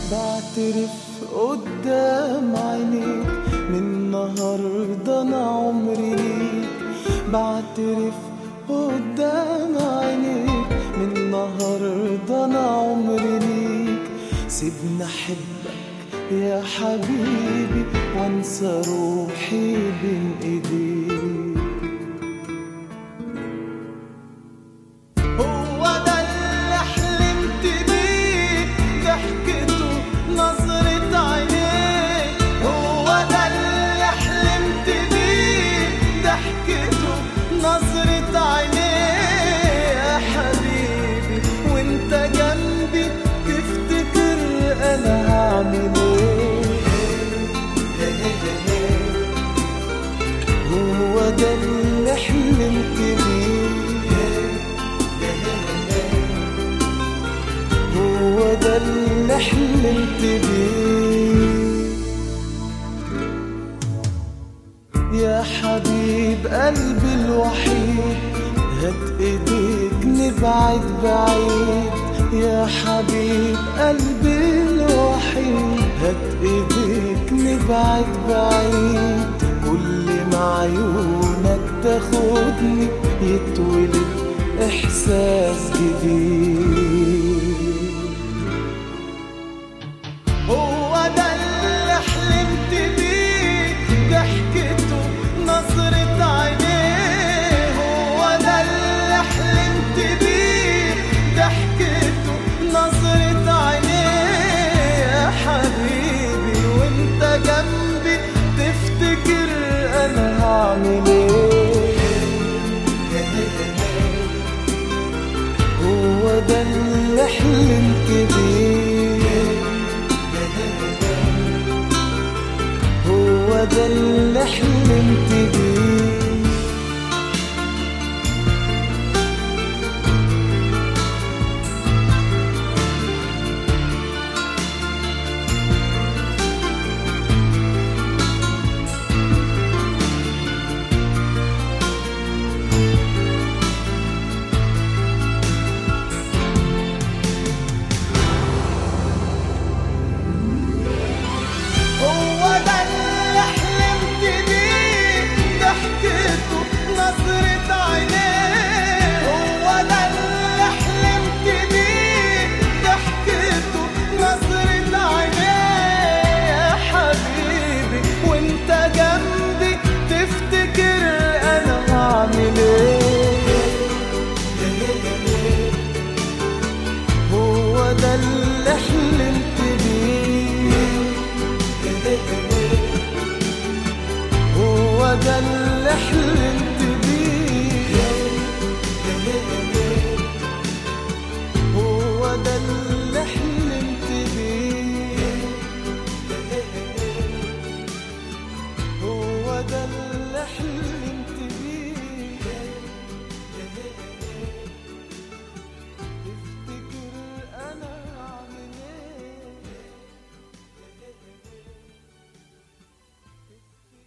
بعترف قدام عينيك من النهاردة أنا عمري ليك. بعترف قدام عينيك من النهاردة أنا عمري ليك. سيبني أحبك يا حبيبي وانسى روحي بين ايديك. هو ده اللي حلمت بيه، ضحكته نظرة عينيك. هو ده اللي حلمت بيه، ضحكته نظرة عينيك. يا حبيبي وانت جنبي تفتكر انا هعمل هو ده اللي حلمت بيه. هو ده اللي حلمت بيه. يا حبيب قلبي الوحيد، هات ايديك نبعد بعيد. يا حبيب قلبي الوحيد، هات ايديك نبعد بعيد. كل ما عيونك تاخدني يتولد احساس جديد. هو ده اللي حلمت بيه، ضحكته نظرة عينيه. هو ده اللي حلمت بيه، ضحكته نظرة عينيه. يا حبيبي وانت جنبي تفتكر انا هعمل هو ده اللي حلمت بيه. هو ده اللي حلمت بيه. هو ده اللي حلمت بيه. هو ده اللي حلمت